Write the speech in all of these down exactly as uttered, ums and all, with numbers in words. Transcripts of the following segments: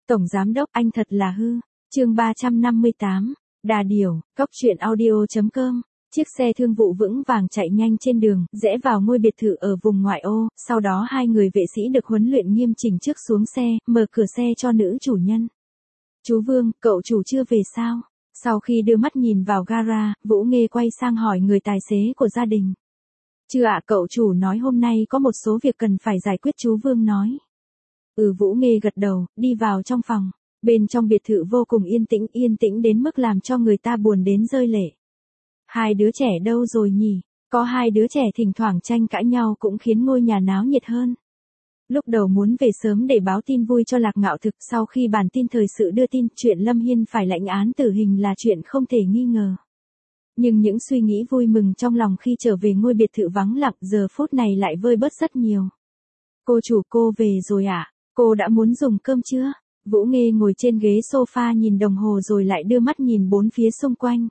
Tổng giám đốc anh thật là hư. Chương ba trăm năm mươi tám, Đà Điểu, cóc truyện audio chấm com. Chiếc xe thương vụ vững vàng chạy nhanh trên đường, rẽ vào ngôi biệt thự ở vùng ngoại ô, sau đó hai người vệ sĩ được huấn luyện nghiêm chỉnh trước xuống xe, mở cửa xe cho nữ chủ nhân. Chú Vương, cậu chủ chưa về sao? Sau khi đưa mắt nhìn vào gara, Vũ Nghê quay sang hỏi người tài xế của gia đình. Chưa ạ, cậu chủ nói hôm nay có một số việc cần phải giải quyết, chú Vương nói. Ừ, Vũ Nghê gật đầu, đi vào trong phòng. Bên trong biệt thự vô cùng yên tĩnh, yên tĩnh đến mức làm cho người ta buồn đến rơi lệ. Hai đứa trẻ đâu rồi nhỉ? Có hai đứa trẻ thỉnh thoảng tranh cãi nhau cũng khiến ngôi nhà náo nhiệt hơn. Lúc đầu muốn về sớm để báo tin vui cho Lạc Ngạo Thực, sau khi bản tin thời sự đưa tin chuyện Lâm Hiên phải lãnh án tử hình là chuyện không thể nghi ngờ. Nhưng những suy nghĩ vui mừng trong lòng khi trở về ngôi biệt thự vắng lặng giờ phút này lại vơi bớt rất nhiều. Cô chủ, cô về rồi ạ? À? Cô đã muốn dùng cơm chưa? Vũ Nghê ngồi trên ghế sofa nhìn đồng hồ rồi lại đưa mắt nhìn bốn phía xung quanh.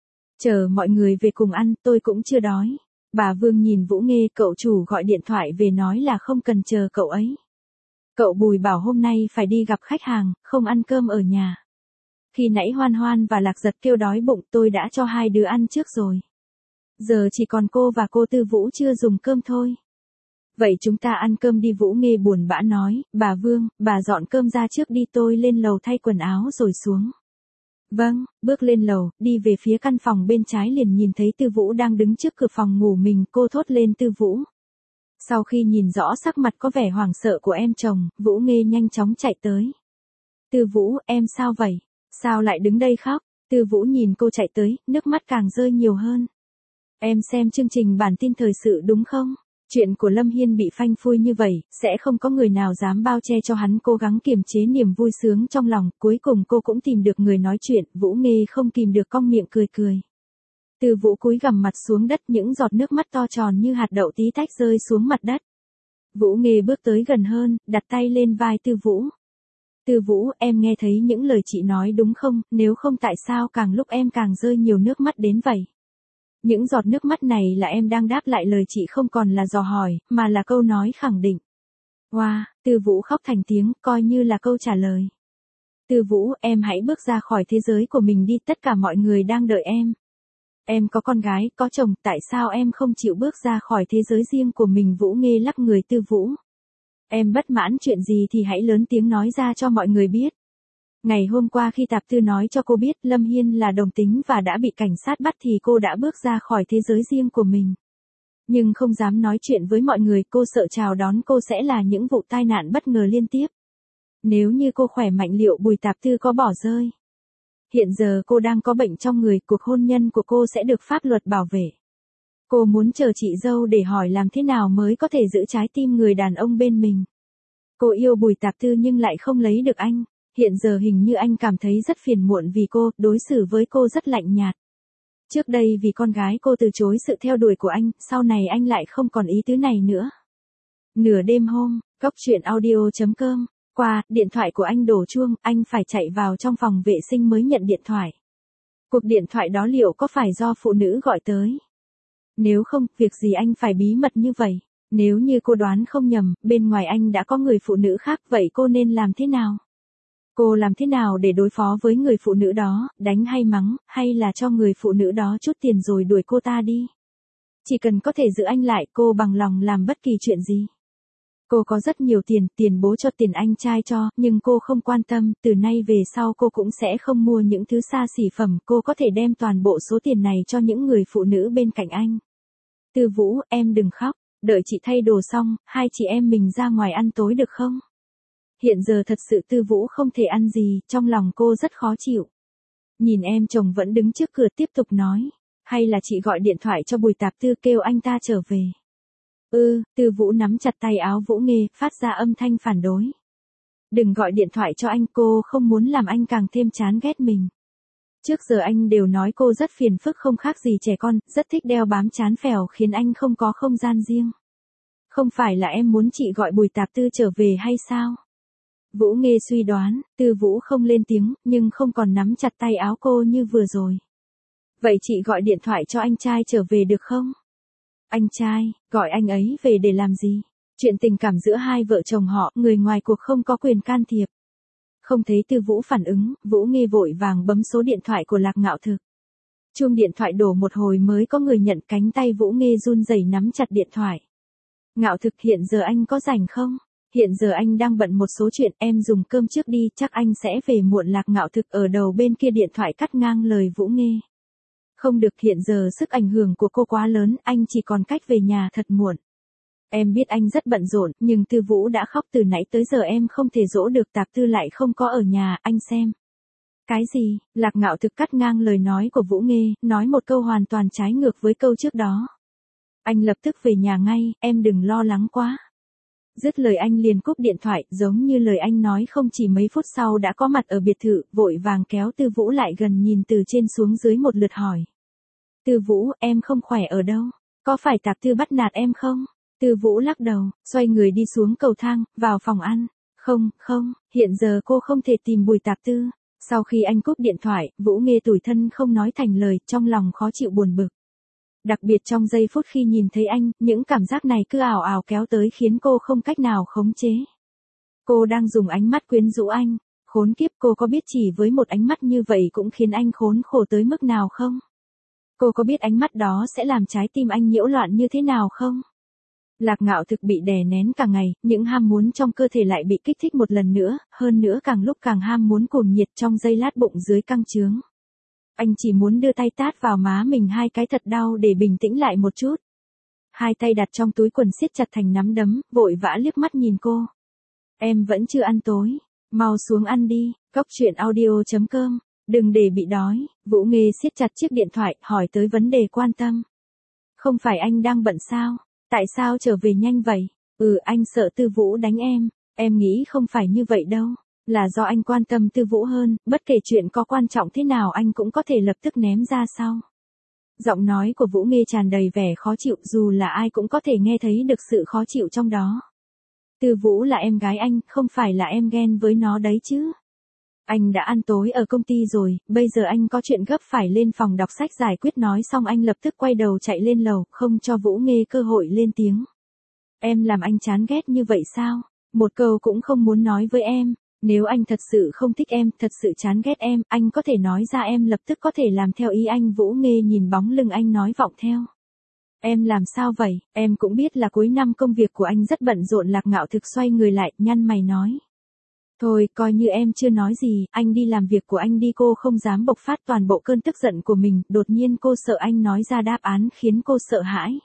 Chờ mọi người về cùng ăn, tôi cũng chưa đói. Bà Vương nhìn Vũ Nghê, cậu chủ gọi điện thoại về nói là không cần chờ cậu ấy. Cậu Bùi bảo hôm nay phải đi gặp khách hàng, không ăn cơm ở nhà. Khi nãy Hoan Hoan và Lạc Giật kêu đói bụng, tôi đã cho hai đứa ăn trước rồi. Giờ chỉ còn cô và cô Tư Vũ chưa dùng cơm thôi. Vậy chúng ta ăn cơm đi, Vũ Nghê buồn bã nói. Bà Vương, bà dọn cơm ra trước đi, tôi lên lầu thay quần áo rồi xuống. Vâng, bước lên lầu, đi về phía căn phòng bên trái liền nhìn thấy Tư Vũ đang đứng trước cửa phòng ngủ mình, cô thốt lên Tư Vũ. Sau khi nhìn rõ sắc mặt có vẻ hoảng sợ của em chồng, Vũ Nghê nhanh chóng chạy tới. Tư Vũ, em sao vậy? Sao lại đứng đây khóc? Tư Vũ nhìn cô chạy tới, nước mắt càng rơi nhiều hơn. Em xem chương trình bản tin thời sự đúng không? Chuyện của Lâm Hiên bị phanh phui như vậy, sẽ không có người nào dám bao che cho hắn, cố gắng kiềm chế niềm vui sướng trong lòng, cuối cùng cô cũng tìm được người nói chuyện, Vũ Nghê không kìm được cong miệng cười cười. Tư Vũ cúi gằm mặt xuống đất, những giọt nước mắt to tròn như hạt đậu tí tách rơi xuống mặt đất. Vũ Nghê bước tới gần hơn, đặt tay lên vai Tư Vũ. Tư Vũ, em nghe thấy những lời chị nói đúng không, nếu không tại sao càng lúc em càng rơi nhiều nước mắt đến vậy? Những giọt nước mắt này là em đang đáp lại lời chị, không còn là dò hỏi, mà là câu nói khẳng định. Wow, Tư Vũ khóc thành tiếng, coi như là câu trả lời. Tư Vũ, em hãy bước ra khỏi thế giới của mình đi, tất cả mọi người đang đợi em. Em có con gái, có chồng, tại sao em không chịu bước ra khỏi thế giới riêng của mình? Vũ Nghê lắc người. Tư Vũ, em bất mãn chuyện gì thì hãy lớn tiếng nói ra cho mọi người biết. Ngày hôm qua khi Tạp Tư nói cho cô biết Lâm Hiên là đồng tính và đã bị cảnh sát bắt thì cô đã bước ra khỏi thế giới riêng của mình. Nhưng không dám nói chuyện với mọi người, cô sợ chào đón cô sẽ là những vụ tai nạn bất ngờ liên tiếp. Nếu như cô khỏe mạnh liệu Bùi Tạp Tư có bỏ rơi? Hiện giờ cô đang có bệnh trong người, cuộc hôn nhân của cô sẽ được pháp luật bảo vệ. Cô muốn chờ chị dâu để hỏi làm thế nào mới có thể giữ trái tim người đàn ông bên mình. Cô yêu Bùi Tạp Tư nhưng lại không lấy được anh. Hiện giờ hình như anh cảm thấy rất phiền muộn vì cô, đối xử với cô rất lạnh nhạt. Trước đây vì con gái cô từ chối sự theo đuổi của anh, sau này anh lại không còn ý tứ này nữa. Nửa đêm hôm, cóc truyện audio chấm com, qua, điện thoại của anh đổ chuông, anh phải chạy vào trong phòng vệ sinh mới nhận điện thoại. Cuộc điện thoại đó liệu có phải do phụ nữ gọi tới? Nếu không, việc gì anh phải bí mật như vậy? Nếu như cô đoán không nhầm, bên ngoài anh đã có người phụ nữ khác, vậy cô nên làm thế nào? Cô làm thế nào để đối phó với người phụ nữ đó, đánh hay mắng, hay là cho người phụ nữ đó chút tiền rồi đuổi cô ta đi? Chỉ cần có thể giữ anh lại, cô bằng lòng làm bất kỳ chuyện gì. Cô có rất nhiều tiền, tiền bố cho, tiền anh trai cho, nhưng cô không quan tâm, từ nay về sau cô cũng sẽ không mua những thứ xa xỉ phẩm, cô có thể đem toàn bộ số tiền này cho những người phụ nữ bên cạnh anh. Tư Vũ, em đừng khóc, đợi chị thay đồ xong, hai chị em mình ra ngoài ăn tối được không? Hiện giờ thật sự Tư Vũ không thể ăn gì, trong lòng cô rất khó chịu. Nhìn em chồng vẫn đứng trước cửa tiếp tục nói, hay là chị gọi điện thoại cho Bùi Tạp Tư kêu anh ta trở về. Ừ, Tư Vũ nắm chặt tay áo Vũ Nghê, phát ra âm thanh phản đối. Đừng gọi điện thoại cho anh, cô không muốn làm anh càng thêm chán ghét mình. Trước giờ anh đều nói cô rất phiền phức, không khác gì trẻ con, rất thích đeo bám chán phèo khiến anh không có không gian riêng. Không phải là em muốn chị gọi Bùi Tạp Tư trở về hay sao? Vũ Nghê suy đoán, Tư Vũ không lên tiếng, nhưng không còn nắm chặt tay áo cô như vừa rồi. Vậy chị gọi điện thoại cho anh trai trở về được không? Anh trai, gọi anh ấy về để làm gì? Chuyện tình cảm giữa hai vợ chồng họ, người ngoài cuộc không có quyền can thiệp. Không thấy Tư Vũ phản ứng, Vũ Nghê vội vàng bấm số điện thoại của Lạc Ngạo Thực. Chuông điện thoại đổ một hồi mới có người nhận, cánh tay Vũ Nghê run rẩy nắm chặt điện thoại. Ngạo Thực, hiện giờ anh có rảnh không? Hiện giờ anh đang bận một số chuyện, em dùng cơm trước đi, chắc anh sẽ về muộn. Lạc Ngạo Thực ở đầu bên kia điện thoại cắt ngang lời Vũ Nghê. Không được, hiện giờ sức ảnh hưởng của cô quá lớn, anh chỉ còn cách về nhà thật muộn. Em biết anh rất bận rộn, nhưng Tư Vũ đã khóc từ nãy tới giờ em không thể dỗ được, Tạp Tư lại không có ở nhà, anh xem. Cái gì? Lạc Ngạo Thực cắt ngang lời nói của Vũ Nghê, nói một câu hoàn toàn trái ngược với câu trước đó. Anh lập tức về nhà ngay, em đừng lo lắng quá. Dứt lời anh liền cúp điện thoại, giống như lời anh nói không chỉ mấy phút sau đã có mặt ở biệt thự, vội vàng kéo Tư Vũ lại gần, nhìn từ trên xuống dưới một lượt hỏi. Tư Vũ, em không khỏe ở đâu? Có phải Tạp Tư bắt nạt em không? Tư Vũ lắc đầu, xoay người đi xuống cầu thang, vào phòng ăn. Không, không, hiện giờ cô không thể tìm Bùi Tạp Tư. Sau khi anh cúp điện thoại, Vũ Nghê tủi thân không nói thành lời, trong lòng khó chịu buồn bực. Đặc biệt trong giây phút khi nhìn thấy anh, những cảm giác này cứ ào ào kéo tới khiến cô không cách nào khống chế. Cô đang dùng ánh mắt quyến rũ anh. Khốn kiếp, cô có biết chỉ với một ánh mắt như vậy cũng khiến anh khốn khổ tới mức nào không? Cô có biết ánh mắt đó sẽ làm trái tim anh nhiễu loạn như thế nào không? Lạc Ngạo Thực bị đè nén cả ngày, những ham muốn trong cơ thể lại bị kích thích một lần nữa, hơn nữa càng lúc càng ham muốn cuồng nhiệt, trong giây lát bụng dưới căng trướng. Anh chỉ muốn đưa tay tát vào má mình hai cái thật đau để bình tĩnh lại một chút. Hai tay đặt trong túi quần siết chặt thành nắm đấm, vội vã liếc mắt nhìn cô. Em vẫn chưa ăn tối, mau xuống ăn đi. Cóc truyện audio chấm com, đừng để bị đói. Vũ Nghê siết chặt chiếc điện thoại, hỏi tới vấn đề quan tâm. Không phải anh đang bận sao? Tại sao trở về nhanh vậy? Ừ, anh sợ Tư Vũ đánh em. Em nghĩ không phải như vậy đâu. Là do anh quan tâm Tư Vũ hơn, bất kể chuyện có quan trọng thế nào anh cũng có thể lập tức ném ra sau. Giọng nói của Vũ Nghê tràn đầy vẻ khó chịu, dù là ai cũng có thể nghe thấy được sự khó chịu trong đó. Tư Vũ là em gái anh, không phải là em ghen với nó đấy chứ. Anh đã ăn tối ở công ty rồi, bây giờ anh có chuyện gấp phải lên phòng đọc sách giải quyết. Nói xong anh lập tức quay đầu chạy lên lầu, không cho Vũ Nghê cơ hội lên tiếng. Em làm anh chán ghét như vậy sao? Một câu cũng không muốn nói với em. Nếu anh thật sự không thích em, thật sự chán ghét em, anh có thể nói ra, em lập tức có thể làm theo ý anh. Vũ Nghê nhìn bóng lưng anh nói vọng theo. Em làm sao vậy? Em cũng biết là cuối năm công việc của anh rất bận rộn. Lạc Ngạo Thực xoay người lại, nhăn mày nói. Thôi, coi như em chưa nói gì, anh đi làm việc của anh đi. Cô không dám bộc phát toàn bộ cơn tức giận của mình, đột nhiên cô sợ anh nói ra đáp án khiến cô sợ hãi.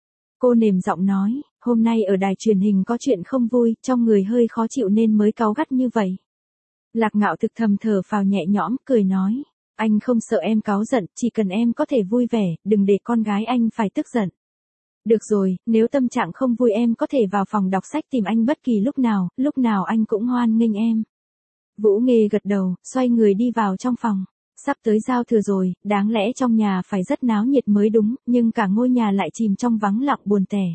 Cô nềm giọng nói, hôm nay ở đài truyền hình có chuyện không vui, trong người hơi khó chịu nên mới cáu gắt như vậy. Lạc Ngạo Thực thầm thở phào nhẹ nhõm, cười nói, anh không sợ em cáu giận, chỉ cần em có thể vui vẻ, đừng để con gái anh phải tức giận. Được rồi, nếu tâm trạng không vui em có thể vào phòng đọc sách tìm anh bất kỳ lúc nào, lúc nào anh cũng hoan nghênh em. Vũ Nghê gật đầu, xoay người đi vào trong phòng. Sắp tới giao thừa rồi, đáng lẽ trong nhà phải rất náo nhiệt mới đúng, nhưng cả ngôi nhà lại chìm trong vắng lặng buồn tẻ.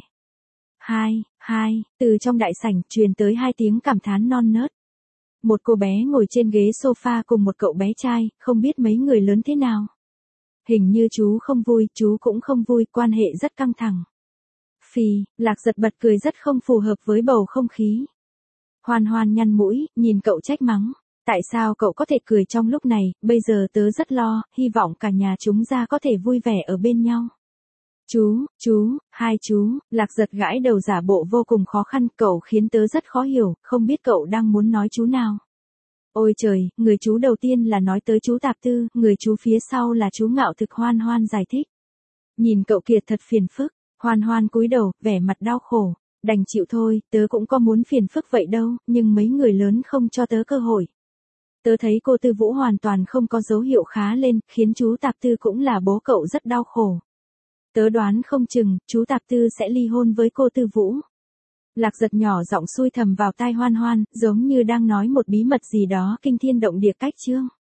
Hai, hai, từ trong đại sảnh truyền tới hai tiếng cảm thán non nớt. Một cô bé ngồi trên ghế sofa cùng một cậu bé trai, không biết mấy người lớn thế nào. Hình như chú không vui, chú cũng không vui, quan hệ rất căng thẳng. Phì, Lạc Giật bật cười rất không phù hợp với bầu không khí. Hoan Hoan nhăn mũi, nhìn cậu trách mắng. Tại sao cậu có thể cười trong lúc này, bây giờ tớ rất lo, hy vọng cả nhà chúng ta có thể vui vẻ ở bên nhau. Chú, chú, hai chú, Lạc Giật gãi đầu giả bộ vô cùng khó khăn, cậu khiến tớ rất khó hiểu, không biết cậu đang muốn nói chú nào. Ôi trời, người chú đầu tiên là nói tới chú Tạp Tư, người chú phía sau là chú Ngạo Thực. Hoan Hoan giải thích. Nhìn cậu kia thật phiền phức. Hoan Hoan cúi đầu, vẻ mặt đau khổ. Đành chịu thôi, tớ cũng có muốn phiền phức vậy đâu, nhưng mấy người lớn không cho tớ cơ hội. Tớ thấy cô Tư Vũ hoàn toàn không có dấu hiệu khá lên, khiến chú Tạp Tư cũng là bố cậu rất đau khổ. Tớ đoán không chừng, chú Tạp Tư sẽ ly hôn với cô Tư Vũ. Lạc Giật nhỏ giọng xui thầm vào tai Hoan Hoan, giống như đang nói một bí mật gì đó kinh thiên động địa cách chương.